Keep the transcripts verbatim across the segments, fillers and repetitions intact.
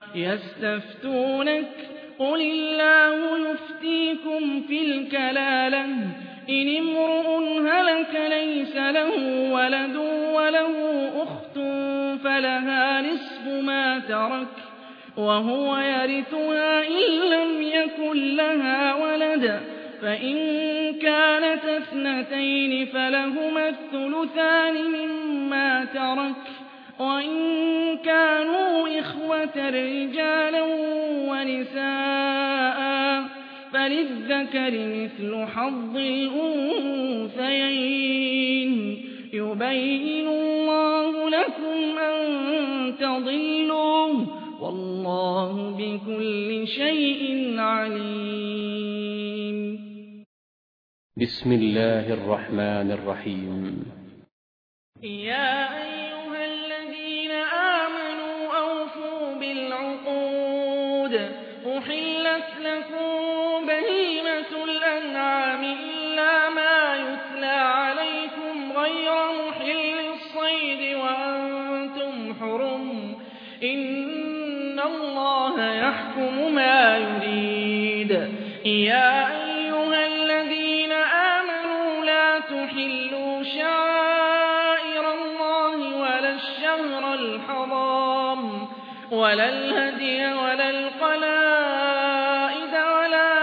يستفتونك قل الله يفتيكم في الكلالة إن امرؤ هلك ليس له ولد وله أخت فلها نصف ما ترك وهو يرثها إن لم يكن لها ولد فإن كانت اثنتين فلهما الثلثان مما ترك وإن كانوا إخوة رجالا ونساء فللذكر مثل حظ الأنثيين يبين الله لكم أن تضلوا والله بكل شيء عليم. بسم الله الرحمن الرحيم. يا أيها الذين آمنوا أوفوا بالعقود أحلت لكم بهيمة الأنعام إلا ما يتلى عليكم غير محل الصيد وأنتم حرم إن الله يحكم ما يريد. يا أيها الذين آمنوا لا تحلوا شعائر الله ولا الشهر الحرام ولا الهدي ولا القلائد ولا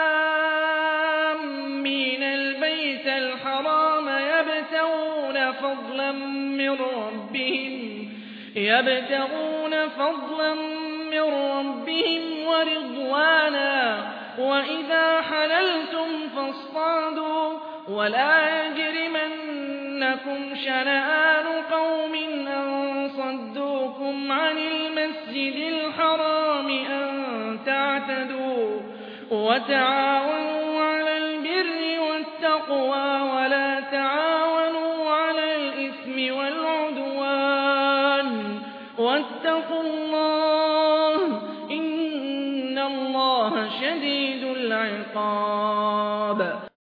آمين البيت الحرام يبتغون فضلا من ربهم يبتغون فضلا من ربهم ورضوانا وإذا حللتم فاصطادوا ولا يجرمنكم شنآن قوم أن صدوكم عن المسجد الحرام أن تعتدوا وتعاونوا على البر والتقوى ولا تعاونوا على الإثم والعدوان واتقوا الله إن الله شديد العقاب.